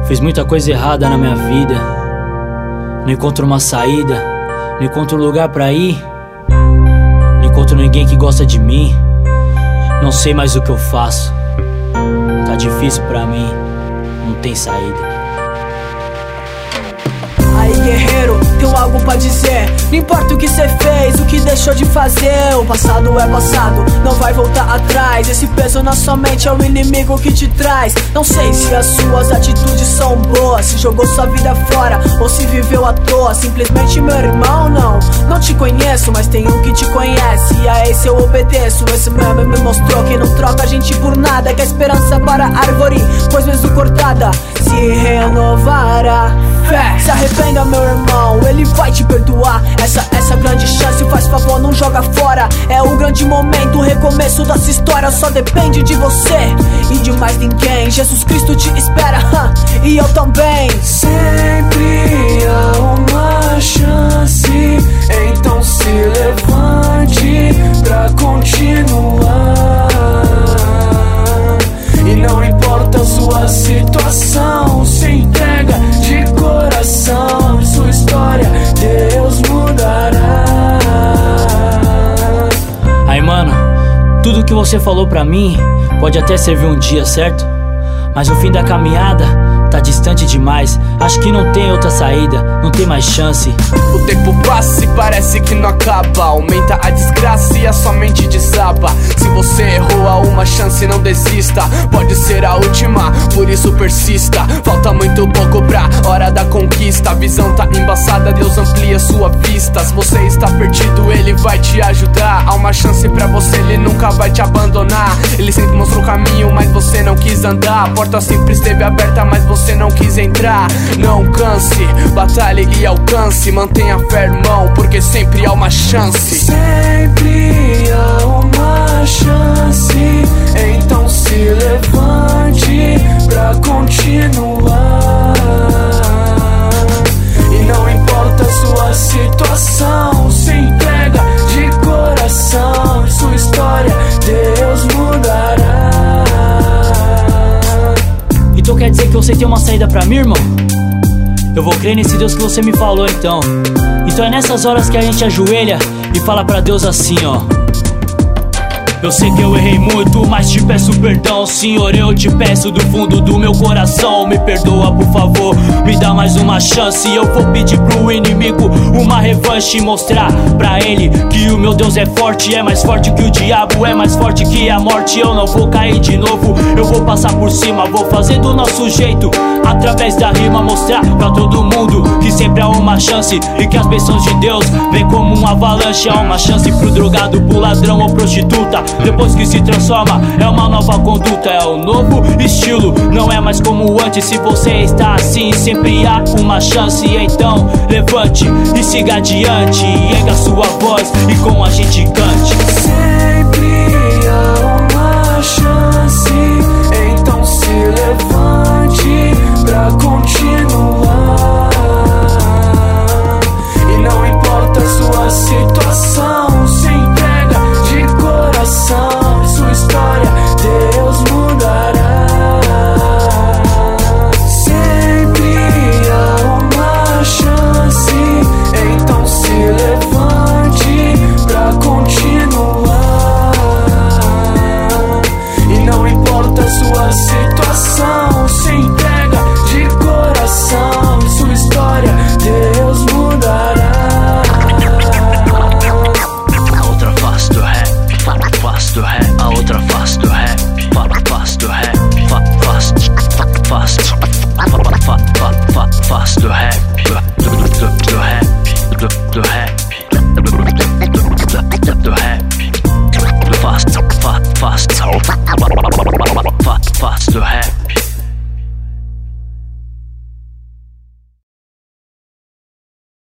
Fiz muita coisa errada na minha vida. Não encontro uma saída, não encontro lugar pra ir. Não encontro ninguém que gosta de mim. Não sei mais o que eu faço. Tá difícil pra mim, não tem saída. Aí guerreiro, tenho algo pra dizer. Não importa o que cê fez, o que deixou de fazer. O passado é passado, não vai voltar atrás. Esse peso na sua mente é o inimigo que te traz. Não sei se as suas atitudes são boas, se jogou sua vida fora ou se viveu à toa. Simplesmente meu irmão, não te conheço, mas tem um que te conhece e a esse eu obedeço. Esse meme me mostrou que não troca a gente por nada, que a esperança para a árvore, pois mesmo cortada, se renovará. Fé, se arrependa meu irmão, ele vai te perdoar. Essa grande chance, faz favor, não joga fora. É o grande momento, o recomeço dessa história. Só depende de você e de mais ninguém. Jesus Cristo te espera, e eu também. Sempre há uma chance, então se levante pra continuar. E não importa a sua situação, se entrega de coração. Sua história Deus mudará. Aí mano, tudo que você falou pra mim pode até servir um dia, certo? Mas o fim da caminhada tá distante demais. Acho que não tem outra saída, não tem mais chance. O tempo passa e parece que não acaba. Aumenta a desgraça e a sua mente desaba. Se você errou, há uma chance, não desista. Pode ser a última, por isso persista. Falta muito pouco pra hora da conquista. A visão tá embaçada, Deus amplia sua vista. Se você está perdido, Ele vai te ajudar. Há uma chance pra você, Ele nunca vai te abandonar. Ele sempre mostrou o caminho, mas você não quis andar. A porta sempre esteve aberta, mas você não quis entrar. Não canse, batalhe e alcance. Mantenha fé, irmão, porque sempre há uma chance. Sempre há uma chance, então se levante pra continuar. E não importa a sua situação, se entrega de coração. Sua história Deus mudará. Então quer dizer que você tem uma saída pra mim, irmão? Eu vou crer nesse Deus que você me falou, então. Então é nessas horas que a gente ajoelha e fala pra Deus assim, ó: eu sei que eu errei muito, mas te peço perdão, Senhor, eu te peço do fundo do meu coração. Me perdoa, por favor, me dá mais uma chance. Eu vou pedir pro inimigo uma revanche e mostrar pra ele que o meu Deus é forte. É mais forte que o diabo, é mais forte que a morte. Eu não vou cair de novo, eu vou passar por cima. Vou fazer do nosso jeito, através da rima, mostrar pra todo mundo que sempre há uma chance e que as bênçãos de Deus vem como uma avalanche. Há uma chance pro drogado, pro ladrão ou prostituta. Depois que se transforma, é uma nova conduta, é um novo estilo, não é mais como antes. Se você está assim, sempre há uma chance. Então levante e siga adiante, erga sua voz e com a gente cante.